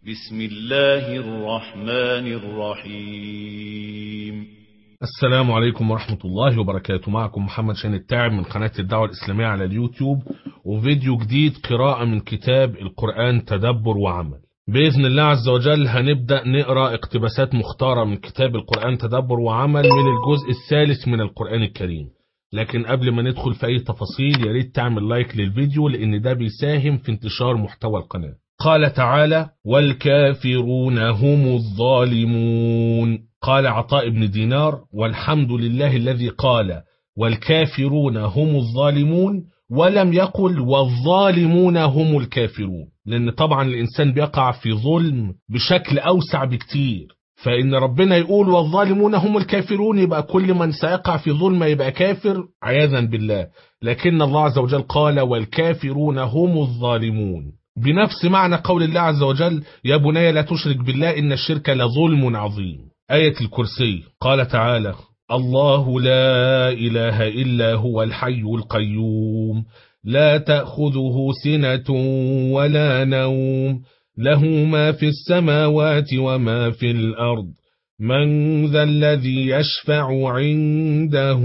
بسم الله الرحمن الرحيم. السلام عليكم ورحمة الله وبركاته. معكم محمد شاهين التاعب من قناة الدعوة الإسلامية على اليوتيوب، وفيديو جديد قراءة من كتاب القرآن تدبر وعمل. بإذن الله عز وجل هنبدأ نقرأ اقتباسات مختارة من كتاب القرآن تدبر وعمل من الجزء الثالث من القرآن الكريم. لكن قبل ما ندخل في أي تفاصيل ياريت تعمل لايك للفيديو، لأن ده بيساهم في انتشار محتوى القناة. قال تعالى: والكافرون هم الظالمون. قال عطاء بن دينار: والحمد لله الذي قال والكافرون هم الظالمون ولم يقل والظالمون هم الكافرون، لأن طبعا الإنسان بيقع في ظلم بشكل أوسع بكتير، فإن ربنا يقول والظالمون هم الكافرون يبقى كل من سيقع في ظلم يبقى كافر عياذا بالله، لكن الله عز وجل قال والكافرون هم الظالمون، بنفس معنى قول الله عز وجل: يا بني لا تشرك بالله إن الشرك لظلم عظيم. آية الكرسي قال تعالى: الله لا إله إلا هو الحي القيوم لا تأخذه سنة ولا نوم له ما في السماوات وما في الأرض من ذا الذي يشفع عنده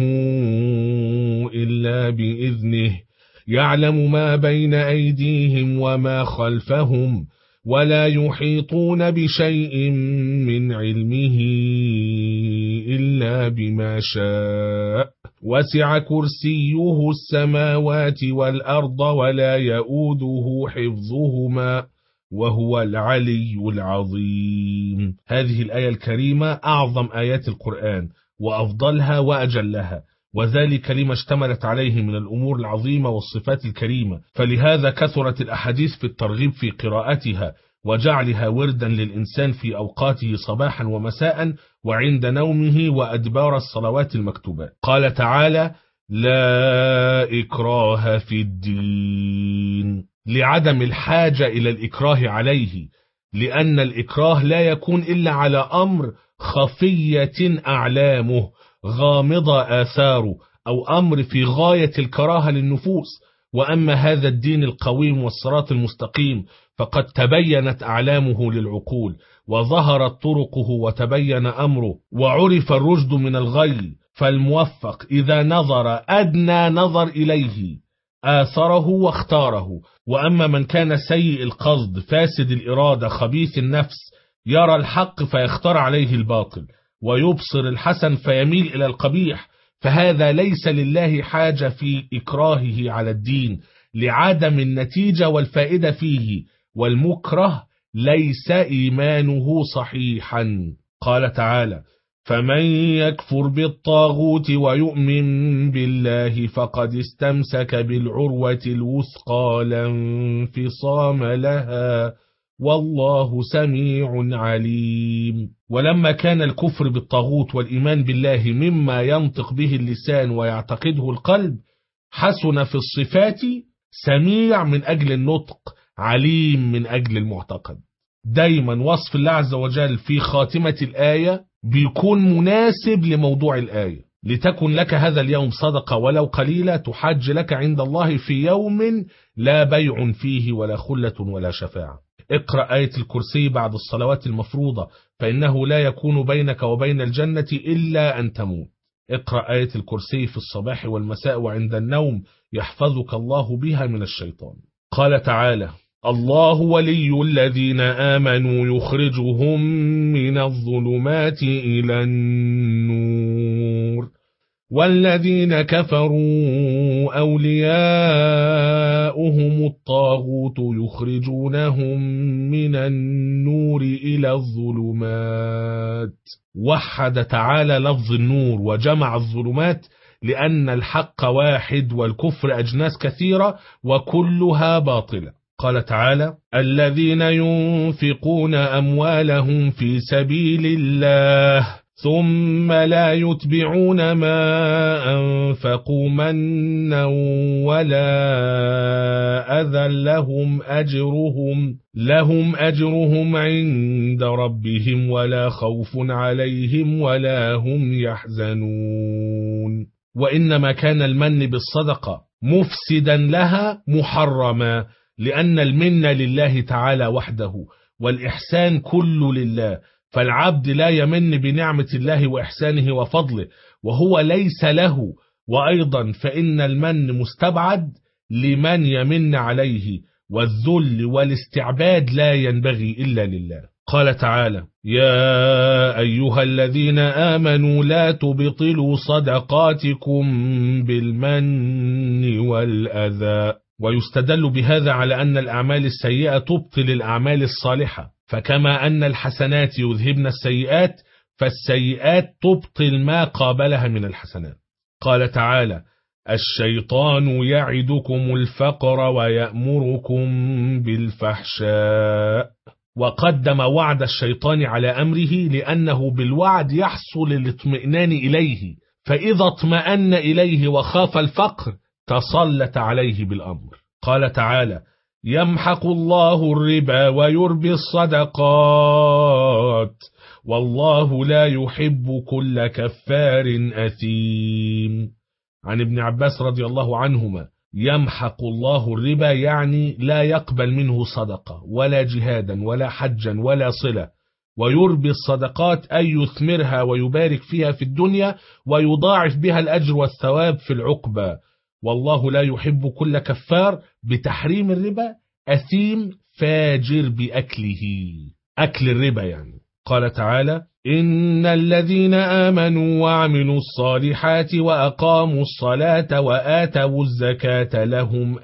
إلا بإذنه يعلم ما بين أيديهم وما خلفهم ولا يحيطون بشيء من علمه إلا بما شاء وسع كرسيه السماوات والأرض ولا يؤوده حفظهما وهو العلي العظيم. هذه الآية الكريمة أعظم آيات القرآن وأفضلها وأجلها، وذلك لما اشتملت عليه من الأمور العظيمة والصفات الكريمة، فلهذا كثرت الأحاديث في الترغيب في قراءتها وجعلها وردا للإنسان في أوقاته صباحا ومساء وعند نومه وأدبار الصلوات المكتوبات. قال تعالى: لا إكراه في الدين، لعدم الحاجة إلى الإكراه عليه، لأن الإكراه لا يكون إلا على أمر خفية أعلامه غامضة آثاره، أو أمر في غاية الكراهة للنفوس. وأما هذا الدين القويم والصراط المستقيم فقد تبينت أعلامه للعقول وظهرت طرقه وتبين أمره وعرف الرشد من الغي، فالموفق إذا نظر أدنى نظر إليه آثره واختاره. وأما من كان سيء القصد فاسد الإرادة خبيث النفس يرى الحق فيختار عليه الباطل ويبصر الحسن فيميل إلى القبيح، فهذا ليس لله حاجة في إكراهه على الدين لعدم النتيجة والفائدة فيه، والمكره ليس إيمانه صحيحا. قال تعالى: فمن يكفر بالطاغوت ويؤمن بالله فقد استمسك بالعروة الوثقى لا انفصام لها والله سميع عليم. ولما كان الكفر بالطاغوت والإيمان بالله مما ينطق به اللسان ويعتقده القلب، حسن في الصفات سميع من أجل النطق، عليم من أجل المعتقد. دايما وصف الله عز وجل في خاتمة الآية بيكون مناسب لموضوع الآية: لتكن لك هذا اليوم صدقة ولو قليلة تحج لك عند الله في يوم لا بيع فيه ولا خلة ولا شفاعة. اقرأ آية الكرسي بعد الصلوات المفروضة، فإنه لا يكون بينك وبين الجنة إلا أن تموت. اقرأ آية الكرسي في الصباح والمساء وعند النوم يحفظك الله بها من الشيطان. قال تعالى: الله ولي الذين آمنوا يخرجهم من الظلمات إلى النور والذين كفروا أولياؤهم الطاغوت يخرجونهم من النور إلى الظلمات. وحد تعالى لفظ النور وجمع الظلمات لأن الحق واحد والكفر أجناس كثيرة وكلها باطلة. قال تعالى: الذين ينفقون أموالهم في سبيل الله ثم لا يتبعون ما أنفقوا منا ولا أذى لهم أجرهم عند ربهم ولا خوف عليهم ولا هم يحزنون. وإنما كان المن بالصدقة مفسدا لها محرما، لأن المن لله تعالى وحده والإحسان كله لله، فالعبد لا يمن بنعمة الله وإحسانه وفضله وهو ليس له، وأيضا فإن المن مستبعد لمن يمن عليه، والذل والاستعباد لا ينبغي إلا لله. قال تعالى: يا أيها الذين آمنوا لا تبطلوا صدقاتكم بالمن والأذى. ويستدل بهذا على أن الأعمال السيئة تبطل الأعمال الصالحة، فكما أن الحسنات يذهبن السيئات فالسيئات تبطل ما قابلها من الحسنات. قال تعالى: الشيطان يعدكم الفقر ويأمركم بالفحشاء. وقدم وعد الشيطان على أمره لأنه بالوعد يحصل الاطمئنان إليه، فإذا اطمأن إليه وخاف الفقر تسلط عليه بالأمر. قال تعالى: يمحق الله الربا ويربي الصدقات والله لا يحب كل كفار أثيم. عن ابن عباس رضي الله عنهما: يمحق الله الربا يعني لا يقبل منه صدقة ولا جهادا ولا حجا ولا صلة، ويربي الصدقات أي يثمرها ويبارك فيها في الدنيا ويضاعف بها الأجر والثواب في العقبة، والله لا يحب كل كفار بتحريم الربا أثيم فاجر بأكله، أكل الربا يعني. قال تعالى: إن الذين آمنوا وعملوا الصالحات وأقاموا الصلاة وآتوا الزكاة لهم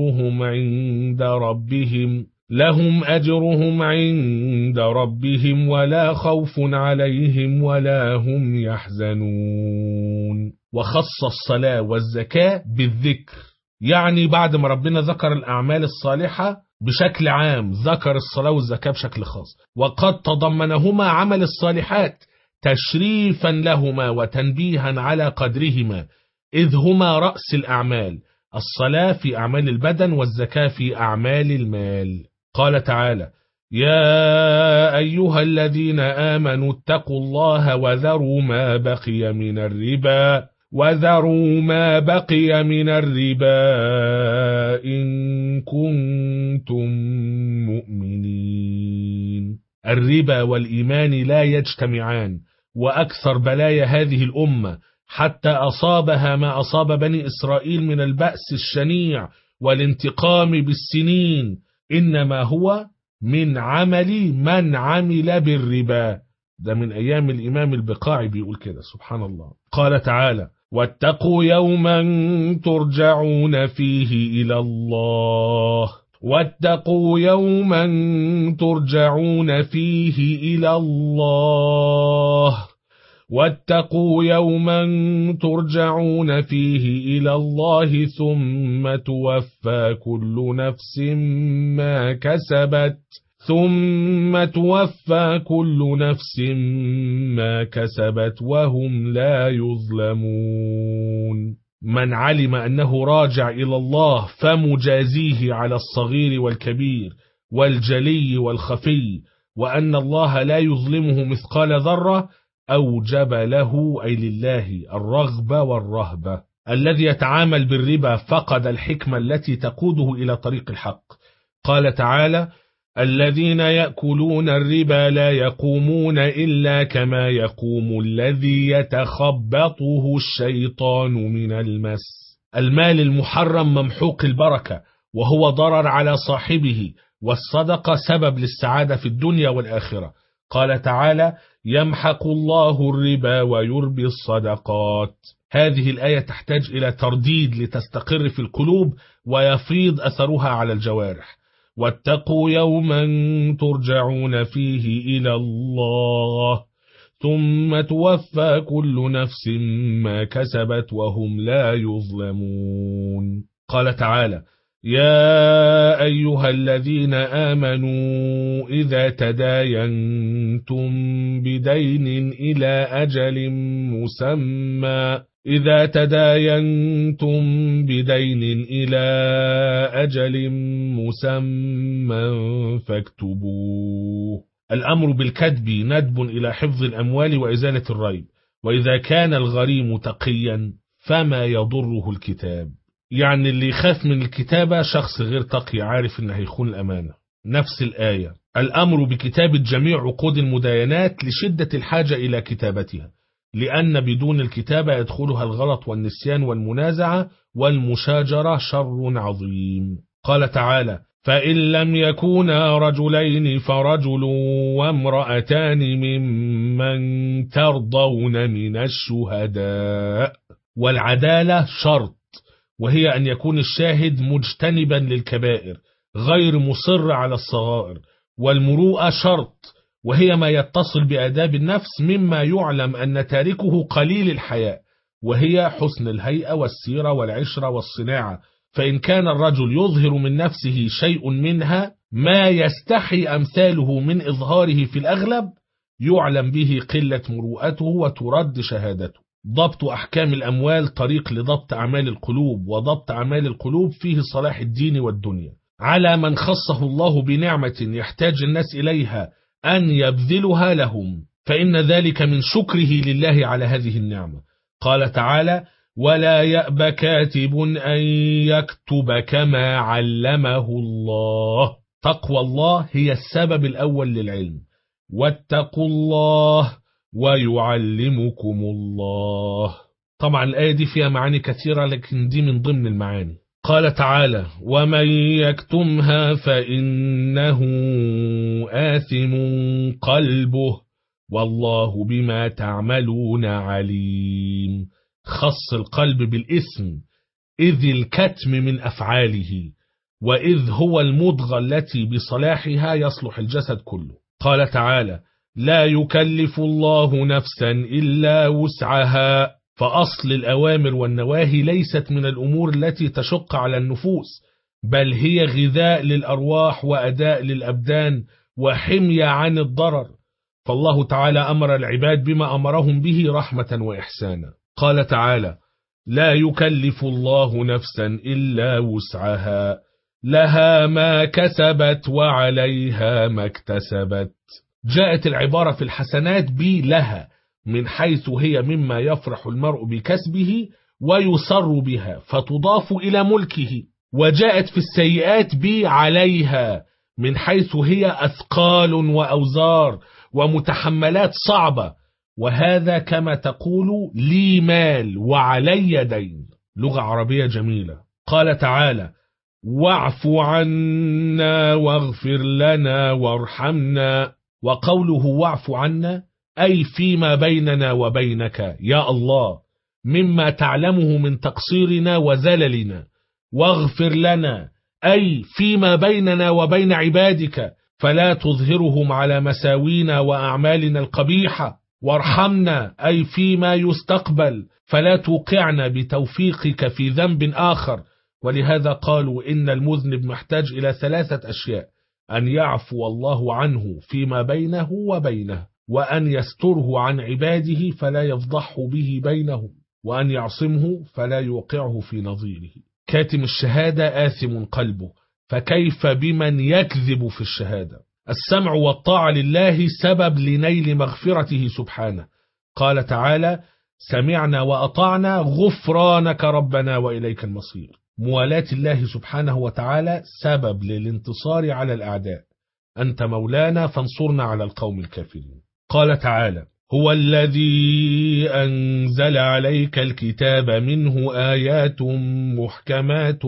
أجرهم عند ربهم ولا خوف عليهم ولا هم يحزنون. وخص الصلاة والزكاة بالذكر، يعني بعد ما ربنا ذكر الأعمال الصالحة بشكل عام ذكر الصلاة والزكاة بشكل خاص، وقد تضمنهما عمل الصالحات تشريفا لهما وتنبيها على قدرهما، إذ هما رأس الأعمال، الصلاة في أعمال البدن والزكاة في أعمال المال. قال تعالى: يا أيها الذين آمنوا اتقوا الله وذروا ما بقي من الربا إن كنتم مؤمنين. الربا والإيمان لا يجتمعان، وأكثر بلايا هذه الأمة حتى أصابها ما أصاب بني إسرائيل من البأس الشنيع والانتقام بالسنين إنما هو من عمل من عمل بالربا. ده من أيام الإمام البقاعي بيقول كده، سبحان الله. قال تعالى: واتقوا يوما ترجعون فيه إلى الله واتقوا يوما ترجعون فيه إلى الله ثم توفى كل نفس ما كسبت وهم لا يظلمون. من علم أنه راجع إلى الله فمجازيه على الصغير والكبير والجلي والخفي، وأن الله لا يظلمه مثقال ذرة، أوجب له أي لله الرغبة والرهبة. الذي يتعامل بالربا فقد الحكمة التي تقوده إلى طريق الحق. قال تعالى: الذين يأكلون الربا لا يقومون إلا كما يقوم الذي يتخبطه الشيطان من المس. المال المحرم ممحوق البركة وهو ضرر على صاحبه، والصدقة سبب للسعادة في الدنيا والآخرة. قال تعالى: يمحق الله الربا ويربي الصدقات. هذه الآية تحتاج إلى ترديد لتستقر في القلوب ويفيض أثرها على الجوارح. واتقوا يوما ترجعون فيه إلى الله ثم توفى كل نفس ما كسبت وهم لا يظلمون. قال تعالى: يا أيها الذين آمنوا إذا تداينتم بدين إلى أجل مسمى فاكتبوه. الأمر بالكتب ندب إلى حفظ الأموال وإزالة الريب، وإذا كان الغريم تقيا فما يضره الكتاب. يعني اللي يخاف من الكتابة شخص غير تقي عارف إنه هيخون الأمانة. نفس الآية. الأمر بكتابة جميع عقود المداينات لشدة الحاجة إلى كتابتها، لأن بدون الكتابة يدخلها الغلط والنسيان والمنازعة والمشاجرة شر عظيم. قال تعالى: فإن لم يكونا رجلين فرجل وامرأتان ممن ترضون من الشهداء. والعدالة شرط، وهي أن يكون الشاهد مجتنبا للكبائر غير مصر على الصغائر. والمروءة شرط، وهي ما يتصل بآداب النفس مما يعلم أن تاركه قليل الحياء، وهي حسن الهيئة والسيرة والعشرة والصناعة. فإن كان الرجل يظهر من نفسه شيء منها ما يستحي أمثاله من إظهاره في الأغلب، يعلم به قلة مروءته وترد شهادته. ضبط أحكام الأموال طريق لضبط أعمال القلوب، وضبط أعمال القلوب فيه صلاح الدين والدنيا. على من خصه الله بنعمة يحتاج الناس إليها أن يبذلها لهم، فإن ذلك من شكره لله على هذه النعمة. قال تعالى: ولا يأب كاتب أن يكتب كما علمه الله. تقوى الله هي السبب الأول للعلم. واتقوا الله ويعلمكم الله. طبعا الآية دي فيها معاني كثيرة، لكن دي من ضمن المعاني. قال تعالى: ومن يكتمها فإنه آثم قلبه والله بما تعملون عليم. خص القلب بالإثم، إذ الكتم من أفعاله، وإذ هو المضغة التي بصلاحها يصلح الجسد كله. قال تعالى: لا يكلف الله نفسا إلا وسعها. فأصل الأوامر والنواهي ليست من الأمور التي تشق على النفوس، بل هي غذاء للأرواح وأداء للأبدان وحمية عن الضرر. فالله تعالى أمر العباد بما أمرهم به رحمة وإحسانا. قال تعالى: لا يكلف الله نفسا إلا وسعها لها ما كسبت وعليها ما اكتسبت. جاءت العبارة في الحسنات لها، من حيث هي مما يفرح المرء بكسبه ويسر بها فتضاف إلى ملكه. وجاءت في السيئات عليها، من حيث هي أثقال وأوزار ومتحملات صعبة، وهذا كما تقول لي مال وعلي دين. لغة عربية جميلة. قال تعالى: واعف عنا واغفر لنا وارحمنا. وقوله واعف عنا أي فيما بيننا وبينك يا الله مما تعلمه من تقصيرنا وزللنا، واغفر لنا أي فيما بيننا وبين عبادك فلا تظهرهم على مساوينا وأعمالنا القبيحة، وارحمنا أي فيما يستقبل فلا توقعنا بتوفيقك في ذنب آخر. ولهذا قالوا إن المذنب محتاج إلى 3 أشياء: أن يعفو الله عنه فيما بينه وبينه، وأن يستره عن عباده فلا يفضحه به بينهم، وأن يعصمه فلا يوقعه في نظيره. كاتم الشهادة آثم قلبه، فكيف بمن يكذب في الشهادة؟ السمع والطاعة لله سبب لنيل مغفرته سبحانه. قال تعالى: سمعنا وأطعنا غفرانك ربنا وإليك المصير. موالاة الله سبحانه وتعالى سبب للانتصار على الأعداء. أنت مولانا فانصرنا على القوم الكافرين. قال تعالى: هو الذي أنزل عليك الكتاب منه آيات محكمات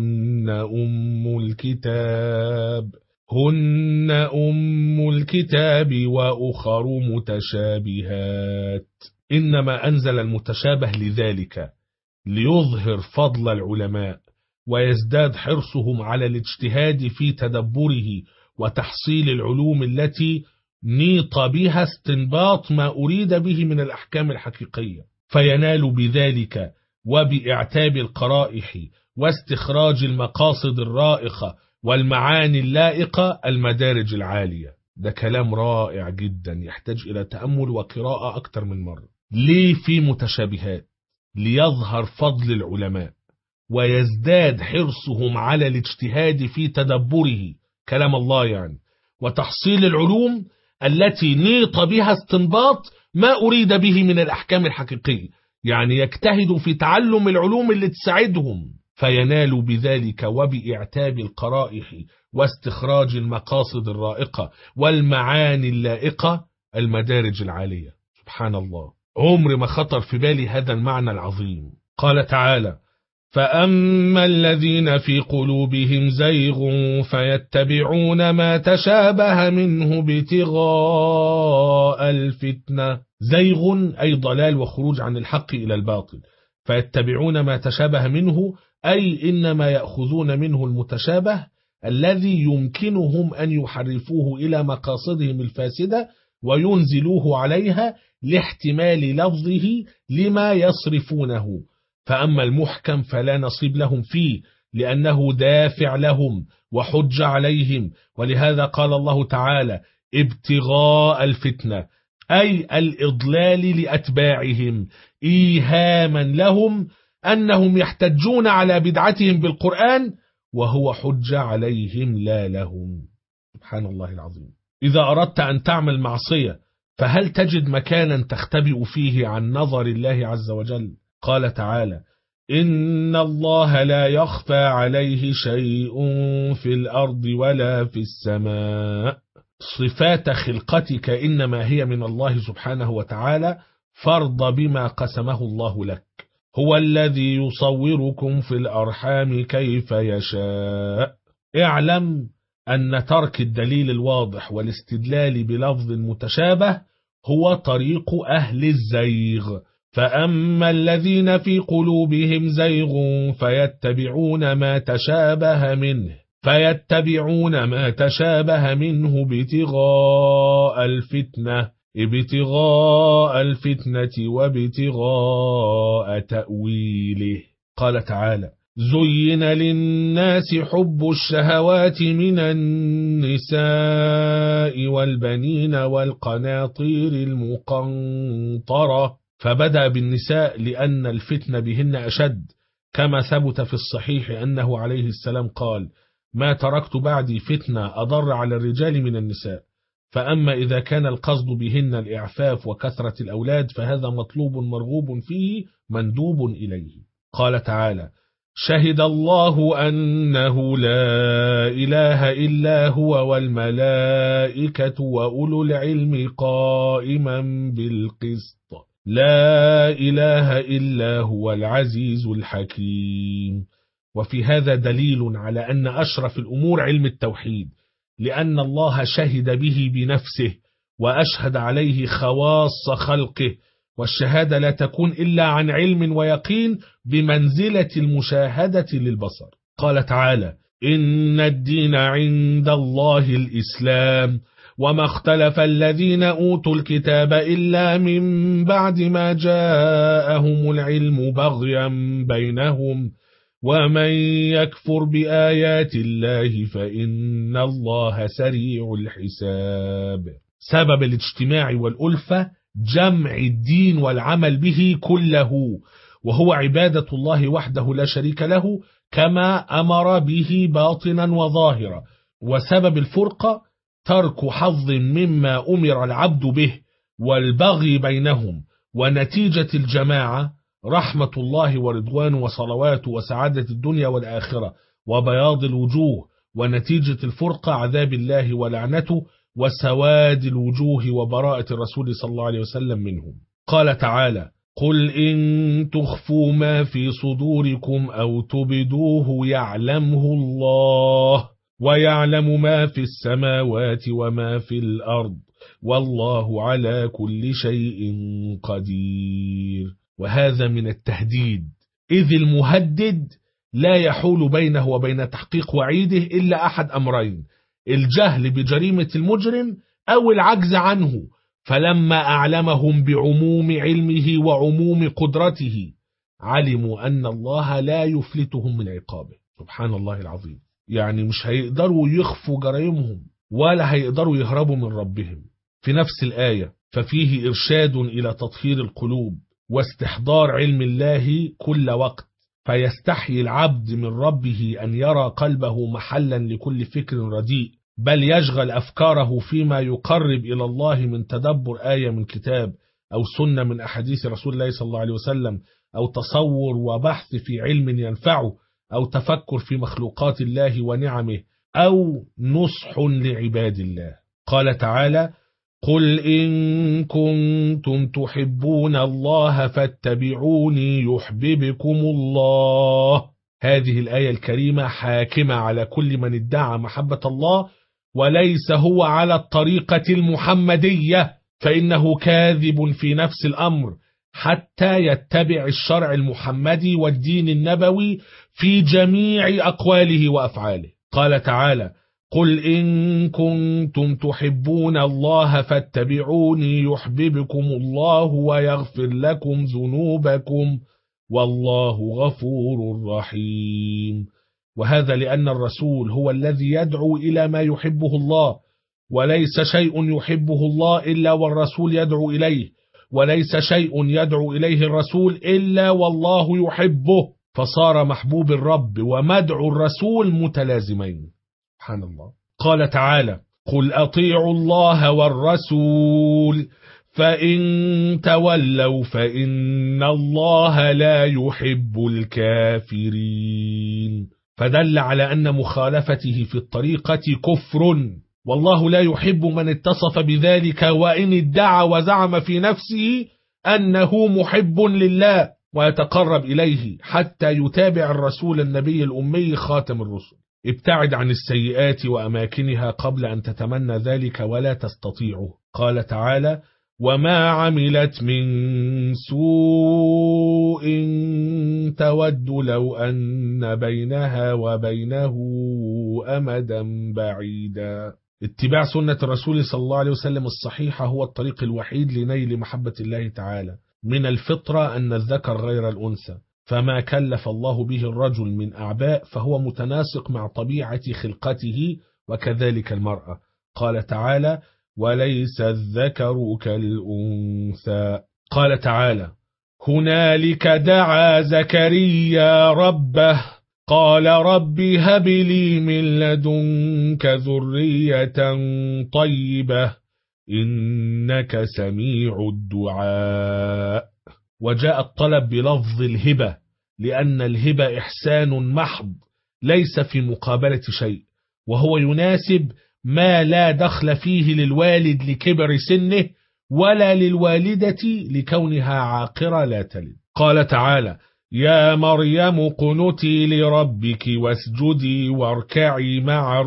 هن أم الكتاب وأخر متشابهات. إنما أنزل المتشابه لذلك، ليظهر فضل العلماء ويزداد حرصهم على الاجتهاد في تدبره وتحصيل العلوم التي نيط بها استنباط ما أريد به من الأحكام الحقيقية، فينال بذلك وبإعتاب القرائح واستخراج المقاصد الرائقة والمعاني اللائقة المدارج العالية. ده كلام رائع جدا يحتاج إلى تأمل وقراءة أكثر من مرة. ليه في متشابهات؟ ليظهر فضل العلماء ويزداد حرصهم على الاجتهاد في تدبره كلام الله يعني، وتحصيل العلوم التي نيط بها استنباط ما أريد به من الأحكام الحقيقية، يعني يجتهدوا في تعلم العلوم اللي تساعدهم، فينالوا بذلك وبإعتاب القرائح واستخراج المقاصد الرائقة والمعاني اللائقة المدارج العالية. سبحان الله، عمر ما خطر في بالي هذا المعنى العظيم. قال تعالى: فأما الذين في قلوبهم زيغ فيتبعون ما تشابه منه ابتغاء الفتنة. زيغ أي ضلال وخروج عن الحق إلى الباطل، فيتبعون ما تشابه منه أي إنما يأخذون منه المتشابه الذي يمكنهم أن يحرفوه إلى مقاصدهم الفاسدة وينزلوه عليها لاحتمال لفظه لما يصرفونه. فأما المحكم فلا نصيب لهم فيه لأنه دافع لهم وحج عليهم، ولهذا قال الله تعالى: ابتغاء الفتنة، أي الإضلال لأتباعهم، إيهاما لهم أنهم يحتجون على بدعتهم بالقرآن وهو حج عليهم لا لهم. سبحان الله العظيم. إذا أردت أن تعمل معصية فهل تجد مكانا تختبئ فيه عن نظر الله عز وجل؟ قال تعالى: إن الله لا يخفى عليه شيء في الأرض ولا في السماء. صفات خلقتك إنما هي من الله سبحانه وتعالى، فرض بما قسمه الله لك. هو الذي يصوركم في الأرحام كيف يشاء. اعلم أن ترك الدليل الواضح والاستدلال بلفظ متشابه هو طريق أهل الزيغ. فأما الذين في قلوبهم زيغ فيتبعون ما تشابه منه ابتغاء الفتنة وابتغاء تأويله. قال تعالى: زين للناس حب الشهوات من النساء والبنين والقناطير المقنطرة. فبدأ بالنساء لأن الفتنة بهن أشد، كما ثبت في الصحيح أنه عليه السلام قال: ما تركت بعدي فتنة أضر على الرجال من النساء. فأما إذا كان القصد بهن الإعفاف وكثرة الأولاد فهذا مطلوب مرغوب فيه مندوب إليه. قال تعالى: شهد الله أنه لا إله إلا هو والملائكة وأولو العلم قائما بالقسط لا إله إلا هو العزيز الحكيم. وفي هذا دليل على أن أشرف الأمور علم التوحيد، لأن الله شهد به بنفسه وأشهد عليه خواص خلقه، والشهادة لا تكون إلا عن علم ويقين بمنزلة المشاهدة للبصر. قال تعالى: إن الدين عند الله الإسلام وما اختلف الذين أوتوا الكتاب إلا من بعد ما جاءهم العلم بغيا بينهم ومن يكفر بآيات الله فإن الله سريع الحساب. سبب الاجتماع والألفة جمع الدين والعمل به كله، وهو عبادة الله وحده لا شريك له كما أمر به باطنا وظاهرا. وسبب الفرقة ترك حظ مما أمر العبد به والبغي بينهم، ونتيجة الجماعة رحمة الله ورضوانه وصلواته وسعادة الدنيا والآخرة وبياض الوجوه، ونتيجة الفرقة عذاب الله ولعنته وسواد الوجوه وبراءة الرسول صلى الله عليه وسلم منهم. قال تعالى: قل إن تخفوا ما في صدوركم أو تبدوه يعلمه الله ويعلم ما في السماوات وما في الأرض والله على كل شيء قدير. وهذا من التهديد، إذ المهدد لا يحول بينه وبين تحقيق وعيده إلا أحد أمرين: الجهل بجريمة المجرم أو العجز عنه. فلما أعلمهم بعموم علمه وعموم قدرته علموا أن الله لا يفلتهم من عقابه. سبحان الله العظيم. يعني مش هيقدروا يخفوا جرائمهم ولا هيقدروا يهربوا من ربهم. في نفس الآية ففيه إرشاد إلى تطهير القلوب واستحضار علم الله كل وقت، فيستحي العبد من ربه أن يرى قلبه محلا لكل فكر رديء، بل يشغل أفكاره فيما يقرب إلى الله من تدبر آية من كتاب أو سنة من أحاديث رسول الله صلى الله عليه وسلم، أو تصور وبحث في علم ينفعه، أو تفكر في مخلوقات الله ونعمه أو نصح لعباد الله. قال تعالى: قل إن كنتم تحبون الله فاتبعوني يحببكم الله. هذه الآية الكريمة حاكمة على كل من ادعى محبة الله وليس هو على الطريقة المحمدية، فإنه كاذب في نفس الأمر حتى يتبع الشرع المحمدي والدين النبوي في جميع أقواله وأفعاله. قال تعالى: قل إن كنتم تحبون الله فاتبعوني يحببكم الله ويغفر لكم ذنوبكم والله غفور رحيم. وهذا لأن الرسول هو الذي يدعو إلى ما يحبه الله، وليس شيء يحبه الله إلا والرسول يدعو إليه، وليس شيء يدعو إليه الرسول إلا والله يحبه، فصار محبوب الرب ومدعو الرسول متلازمين. سبحان الله. قال تعالى: قل أطيعوا الله والرسول فإن تولوا فإن الله لا يحب الكافرين، فدل على أن مخالفته في الطريقة كفر، والله لا يحب من اتصف بذلك وإن ادعى وزعم في نفسه أنه محب لله ويتقرب إليه حتى يتابع الرسول النبي الأمي خاتم الرسل. ابتعد عن السيئات وأماكنها قبل أن تتمنى ذلك ولا تستطيعه. قال تعالى: وما عملت من سوء تود لو أن بينها وبينه أمدا بعيدا. اتباع سنة الرسول صلى الله عليه وسلم الصحيحة هو الطريق الوحيد لنيل محبة الله تعالى. من الفطرة أن الذكر غير الأنثى، فما كلف الله به الرجل من أعباء فهو متناسق مع طبيعة خلقته، وكذلك المرأة. قال تعالى: وليس الذكر كالأنثى. قال تعالى: هنالك دعا زكريا ربه قال رب هب لي من لدنك ذرية طيبة إنك سميع الدعاء. وجاء الطلب بلفظ الهبة لأن الهبة إحسان محض ليس في مقابلة شيء، وهو يناسب ما لا دخل فيه للوالد لكبر سنه ولا للوالدة لكونها عاقرة لا تلد. قال تعالى: يا مريم اقنتي لربك واسجدي واركعي مع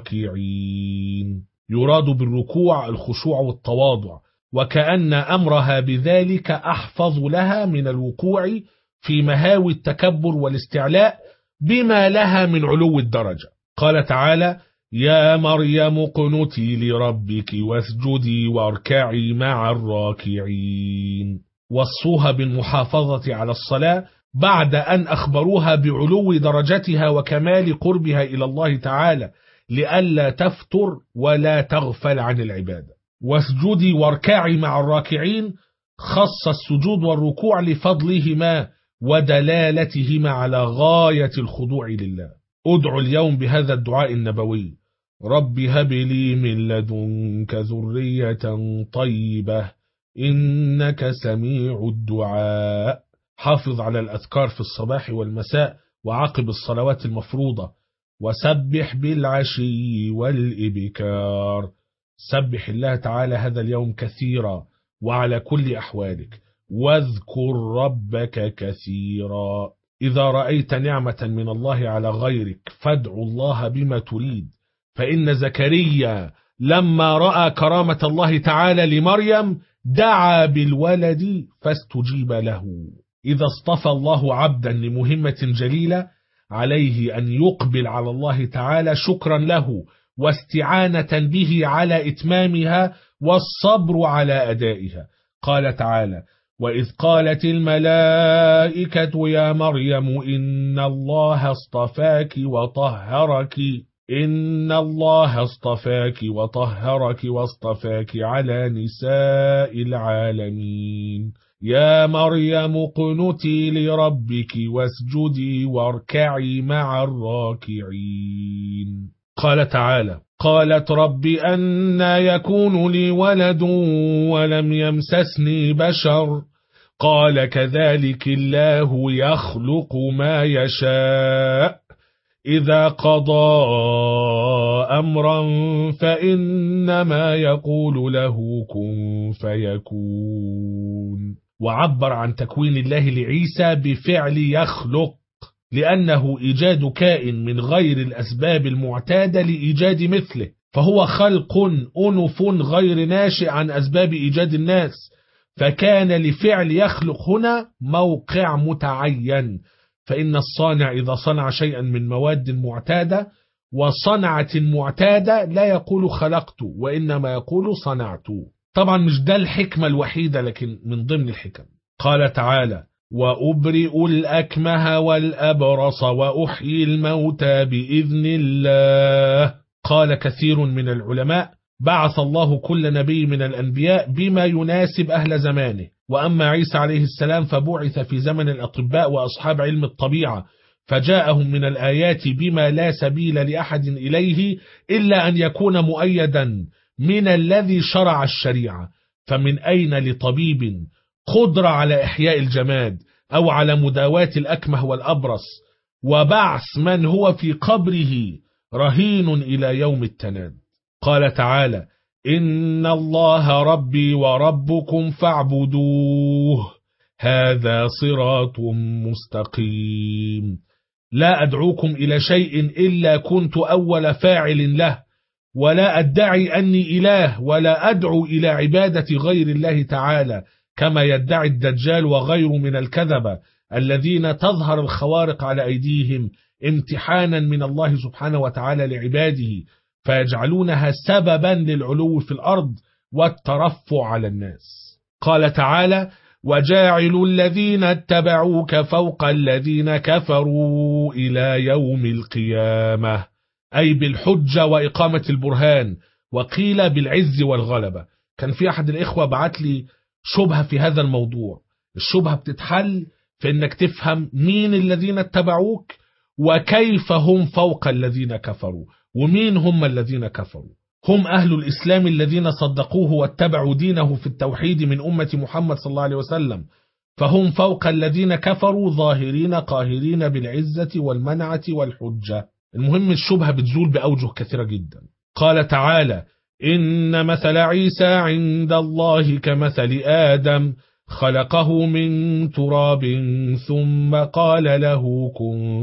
الراكعين. يراد بالركوع الخشوع والتواضع، وكأن أمرها بذلك أحفظ لها من الوقوع في مهاوي التكبر والاستعلاء بما لها من علو الدرجة. قال تعالى: يا مريم اقنتي لربك واسجدي واركعي مع الراكعين. وصوها بالمحافظة على الصلاة بعد أن أخبروها بعلو درجتها وكمال قربها إلى الله تعالى لئلا تفتر ولا تغفل عن العبادة. واسجدي واركعي مع الراكعين خص السجود والركوع لفضلهما ودلالتهما على غاية الخضوع لله. ادعوا اليوم بهذا الدعاء النبوي: رب هب لي من لدنك ذرية طيبة إنك سميع الدعاء. حافظ على الأذكار في الصباح والمساء وعقب الصلوات المفروضة، وسبح بالعشي والإبكار. سبح الله تعالى هذا اليوم كثيرا وعلى كل أحوالك، واذكر ربك كثيرا. إذا رأيت نعمة من الله على غيرك فادعوا الله بما تريد، فإن زكريا لما رأى كرامة الله تعالى لمريم دعا بالولد فاستجيب له. إذا اصطفى الله عبدا لمهمة جليلة عليه أن يقبل على الله تعالى شكرا له واستعانة به على إتمامها والصبر على أدائها. قال تعالى: وإذ قالت الملائكة يا مريم إن الله اصطفاك وطهرك واصطفاك على نساء العالمين. يا مريم اقنتي لربك واسجدي واركعي مع الراكعين. قال تعالى: قالت رب أنى يكون لي ولد ولم يمسسني بشر قال كذلك الله يخلق ما يشاء إذا قضى أمرا فإنما يقول له كن فيكون. وعبر عن تكوين الله لعيسى بفعل يخلق، لأنه إيجاد كائن من غير الأسباب المعتادة لإيجاد مثله، فهو خلق أنف غير ناشئ عن أسباب إيجاد الناس، فكان لفعل يخلق هنا موقع متعين. فإن الصانع إذا صنع شيئا من مواد معتادة وصنعة معتادة لا يقول خلقت، وإنما يقول صنعت. طبعا مش ده الحكمة الوحيدة، لكن من ضمن الحكم. قال تعالى: وأبرئ الأكمه والأبرص وأحيي الموتى بإذن الله. قال كثير من العلماء: بعث الله كل نبي من الأنبياء بما يناسب أهل زمانه، وأما عيسى عليه السلام فبعث في زمن الأطباء وأصحاب علم الطبيعة، فجاءهم من الآيات بما لا سبيل لأحد إليه إلا أن يكون مؤيدا من الذي شرع الشريعة. فمن أين لطبيب قدرة على إحياء الجماد أو على مداواة الأكمه والأبرص وبعث من هو في قبره رهين إلى يوم التناد؟ قال تعالى: إن الله ربي وربكم فاعبدوه هذا صراط مستقيم. لا أدعوكم إلى شيء إلا كنت أول فاعل له، ولا أدعي أني إله، ولا أدعو إلى عبادة غير الله تعالى كما يدعي الدجال وغيره من الكذبة الذين تظهر الخوارق على أيديهم امتحانا من الله سبحانه وتعالى لعباده، فيجعلونها سببا للعلو في الأرض والترفع على الناس. قال تعالى: وجاعل الذين اتبعوك فوق الذين كفروا إلى يوم القيامة، أي بالحجة وإقامة البرهان، وقيل بالعز والغلبة. كان في أحد الإخوة بعت لي شبهة في هذا الموضوع. الشبهة بتتحل في أنك تفهم مين الذين اتبعوك وكيف هم فوق الذين كفروا. ومين هم الذين كفروا؟ هم أهل الإسلام الذين صدقوه واتبعوا دينه في التوحيد من أمة محمد صلى الله عليه وسلم، فهم فوق الذين كفروا ظاهرين قاهرين بالعزة والمنعة والحجة. المهم الشبهة بتزول بأوجه كثيرة جدا. قال تعالى: إن مثل عيسى عند الله كمثل آدم خلقه من تراب ثم قال له كن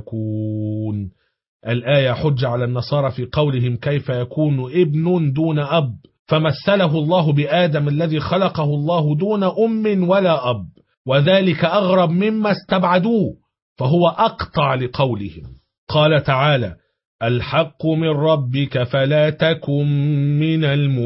فيكون. الآية حجة على النصارى في قولهم كيف يكون ابن دون أب، فمثله الله بآدم الذي خلقه الله دون أم ولا أب، وذلك أغرب مما استبعدوه، فهو أقطع لقولهم. قال تعالى: الحق من ربك فلا تكن من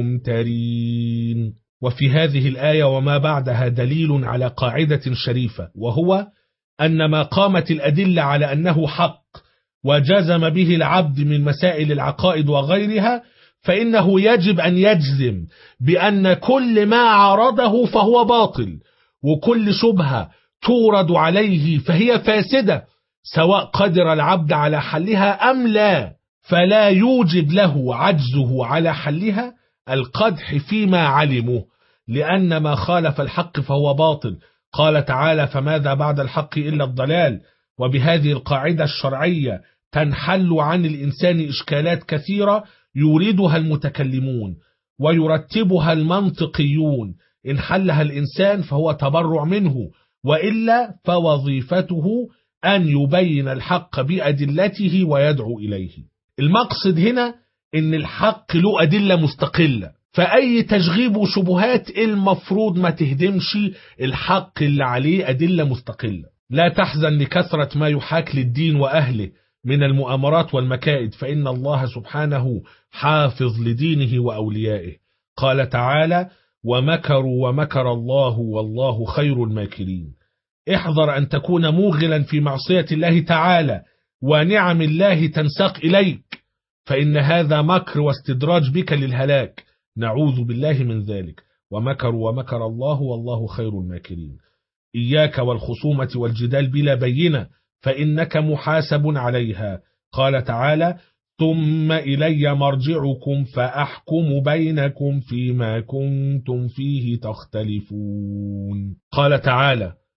الممترين. وفي هذه الآية وما بعدها دليل على قاعدة شريفة، وهو أن ما قامت الأدلة على أنه حق وجزم به العبد من مسائل العقائد وغيرها، فإنه يجب أن يجزم بأن كل ما عارضه فهو باطل، وكل شبهة تورد عليه فهي فاسدة، سواء قدر العبد على حلها أم لا، فلا يوجب له عجزه على حلها القدح فيما علمه، لأن ما خالف الحق فهو باطل. قال تعالى: فماذا بعد الحق إلا الضلال. وبهذه القاعدة الشرعية تنحل عن الإنسان إشكالات كثيرة يريدها المتكلمون ويرتبها المنطقيون. إن حلها الإنسان فهو تبرع منه، وإلا فوظيفته أن يبين الحق بأدلته ويدعو إليه. المقصد هنا إن الحق له أدلة مستقلة، فأي تشغيب وشبهات المفروض ما تهدمش الحق اللي عليه أدلة مستقلة. لا تحزن لكثرة ما يحاك للدين وأهله من المؤامرات والمكائد، فإن الله سبحانه حافظ لدينه وأوليائه. قال تعالى: ومكروا ومكر الله والله خير الماكرين. احذر أن تكون موغلا في معصية الله تعالى ونعم الله تنساق إليك، فإن هذا مكر واستدراج بك للهلاك، نعوذ بالله من ذلك. ومكروا ومكر الله والله خير الماكرين. إياك والخصومة والجدال بلا بينة، فإنك محاسب عليها. قال تعالى: ثم إلي مرجعكم فأحكم بينكم فيما كنتم فيه تختلفون. قال تعالى: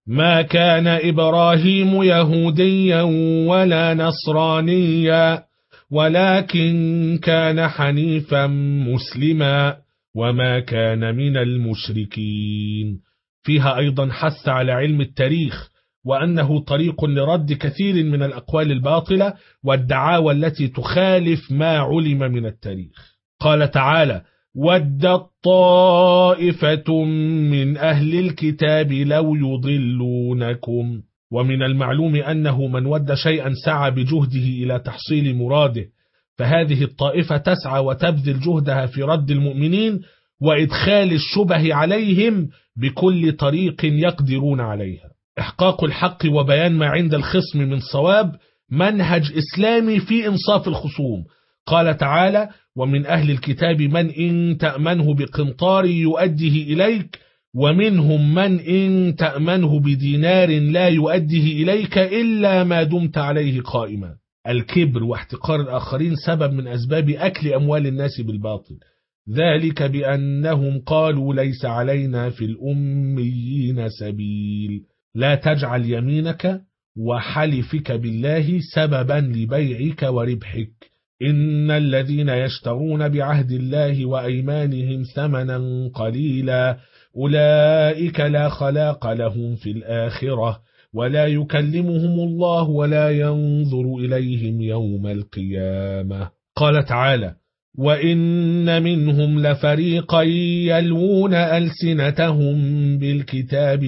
ما كان إبراهيم يهوديا ولا نصرانيا ولكن كان حنيفا مسلما وما كان من المشركين. فيها أيضا حث على علم التاريخ، وأنه طريق لرد كثير من الأقوال الباطلة والدعاوى التي تخالف ما علم من التاريخ. قال تعالى: ودت طائفة من أهل الكتاب لو يضلونكم. ومن المعلوم أنه من ود شيئا سعى بجهده إلى تحصيل مراده، فهذه الطائفة تسعى وتبذل جهدها في رد المؤمنين وإدخال الشبه عليهم بكل طريق يقدرون عليها. إحقاق الحق وبيان ما عند الخصم من صواب منهج إسلامي في إنصاف الخصوم. قال تعالى: ومن أهل الكتاب من إن تأمنه بقنطار يؤديه إليك ومنهم من إن تأمنه بدينار لا يؤديه إليك إلا ما دمت عليه قائما. الكبر واحتقار الآخرين سبب من أسباب أكل أموال الناس بالباطل، ذلك بأنهم قالوا ليس علينا في الأميين سبيل. لا تجعل يمينك وحلفك بالله سببا لبيعك وربحك، إن الذين يشترون بعهد الله وأيمانهم ثمنا قليلا أولئك لا خلاق لهم في الآخرة ولا يكلمهم الله ولا ينظر إليهم يوم القيامة. قال تعالى: وإن منهم لفريقا يلوون ألسنتهم بالكتاب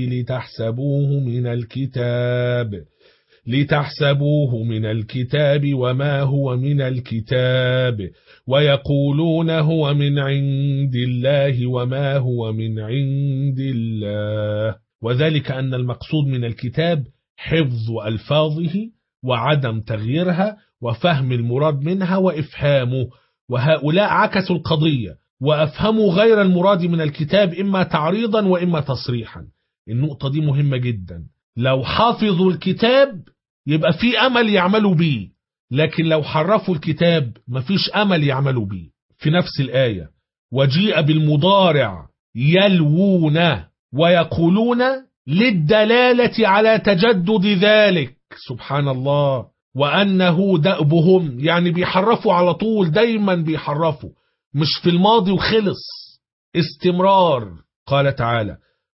لتحسبوه من الكتاب وما هو من الكتاب ويقولون هو من عند الله وما هو من عند الله. وذلك أن المقصود من الكتاب حفظ ألفاظه وعدم تغييرها وفهم المراد منها وإفهامه، وهؤلاء عكسوا القضية وأفهموا غير المراد من الكتاب إما تعريضا وإما تصريحا. النقطة دي مهمة جدا. لو حافظوا الكتاب يبقى في أمل يعملوا بيه، لكن لو حرفوا الكتاب مفيش أمل يعملوا بيه. في نفس الآية: وجيء بالمضارع يلوون ويقولون للدلالة على تجدد ذلك، سبحان الله، وأنه دأبهم، يعني بيحرفوا على طول، دايما بيحرفوا، مش في الماضي وخلص، استمرار. قال تعالى: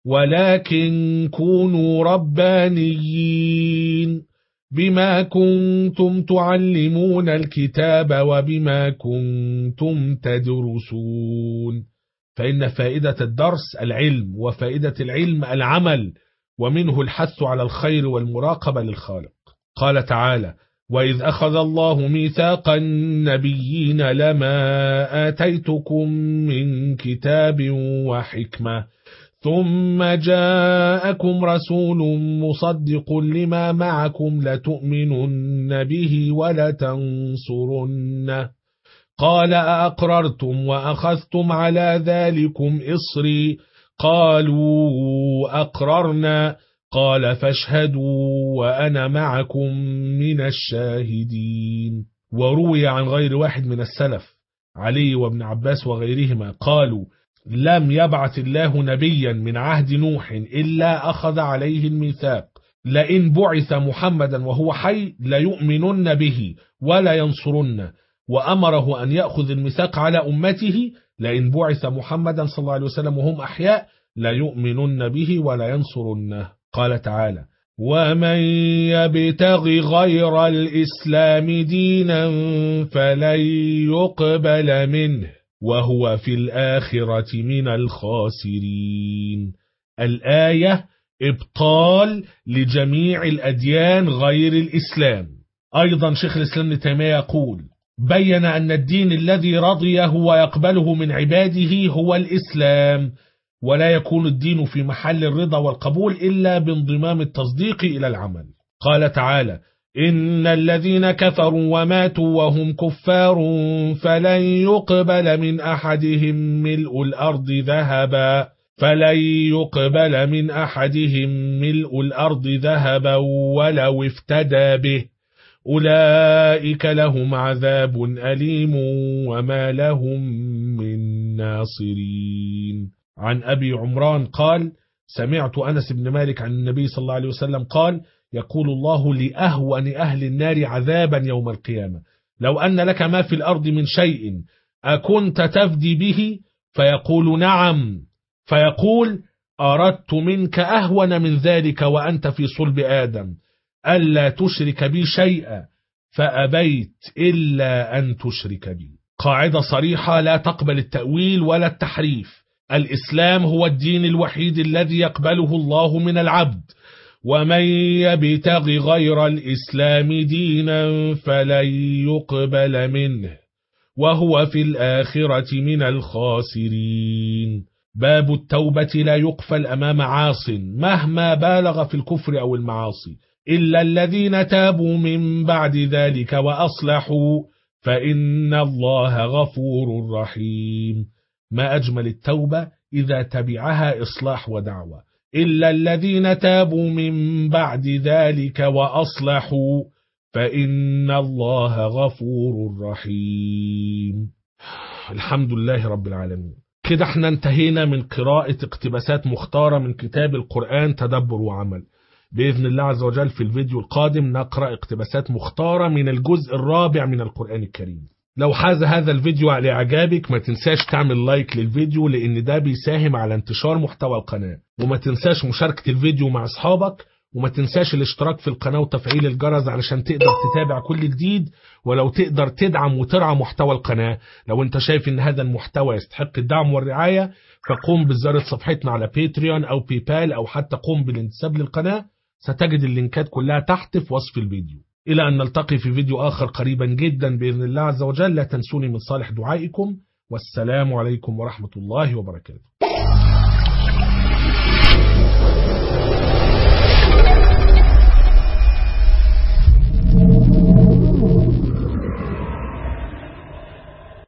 ولكن كونوا ربانيين بما كنتم تعلمون الكتاب وبما كنتم تدرسون. فإن فائدة الدرس العلم، وفائدة العلم العمل، ومنه الحث على الخير والمراقبة للخالق. قال تعالى: وإذ أخذ الله ميثاق النبيين لما آتيتكم من كتاب وحكمة ثم جاءكم رسول مصدق لما معكم لتؤمنن به ولتنصرنه قال أأقررتم وأخذتم على ذلكم إصري قالوا أقررنا قال فاشهدوا وأنا معكم من الشاهدين. وروي عن غير واحد من السلف، علي وابن عباس وغيرهما، قالوا: لم يبعث الله نبيا من عهد نوح إلا أخذ عليه الميثاق، لئن بعث محمدا وهو حي ليؤمنن به ولا ينصرن، وأمره أن يأخذ الميثاق على أمته، لئن بعث محمدا صلى الله عليه وسلم وهم أحياء ليؤمنن به ولا ينصرنه. قال تعالى: ومن يبتغ غير الإسلام دينا فلن يقبل منه وهو في الآخرة من الخاسرين. الآية إبطال لجميع الأديان غير الإسلام. أيضا شيخ الإسلام ابن تيمية يقول: بين أن الدين الذي رضيه ويقبله من عباده هو الإسلام، ولا يكون الدين في محل الرضا والقبول إلا بانضمام التصديق إلى العمل. قال تعالى: إن الذين كفروا وماتوا وهم كفار فلن يقبل من أحدهم ملء الأرض ذهبا ولو افتدى به أولئك لهم عذاب أليم وما لهم من ناصرين. عن أبي عمران قال: سمعت أنس بن مالك عن النبي صلى الله عليه وسلم قال: يقول الله لأهون أهل النار عذابا يوم القيامة: لو أن لك ما في الأرض من شيء أكنت تفدي به؟ فيقول: نعم. فيقول: أردت منك أهون من ذلك وأنت في صلب آدم، ألا تشرك بي شيئا، فأبيت إلا أن تشرك بي. قاعدة صريحة لا تقبل التأويل ولا التحريف. الإسلام هو الدين الوحيد الذي يقبله الله من العبد، ومن يبتغ غير الإسلام دينا فلن يقبل منه وهو في الآخرة من الخاسرين. باب التوبة لا يقفل أمام عاص مهما بالغ في الكفر أو المعاصي، إلا الذين تابوا من بعد ذلك وأصلحوا فإن الله غفور رحيم. ما أجمل التوبة إذا تبعها إصلاح ودعوة. إلا الذين تابوا من بعد ذلك وأصلحوا فإن الله غفور رحيم. الحمد لله رب العالمين. كده احنا انتهينا من قراءة اقتباسات مختارة من كتاب القرآن تدبر وعمل. بإذن الله عز وجل في الفيديو القادم نقرأ اقتباسات مختارة من الجزء الرابع من القرآن الكريم. لو حاز هذا الفيديو على إعجابك ما تنساش تعمل لايك للفيديو، لأن ده بيساهم على انتشار محتوى القناة، وما تنساش مشاركة الفيديو مع أصحابك، وما تنساش الاشتراك في القناة وتفعيل الجرس علشان تقدر تتابع كل جديد. ولو تقدر تدعم وترعى محتوى القناة، لو انت شايف ان هذا المحتوى يستحق الدعم والرعاية، فقوم بزيارة صفحتنا على باتريون أو بيبال أو حتى قوم بالانتساب للقناة. ستجد اللينكات كلها تحت في وصف الفيديو. إلى أن نلتقي في فيديو آخر قريبا جدا بإذن الله عز وجل. لا تنسوني من صالح دعائكم، والسلام عليكم ورحمة الله وبركاته.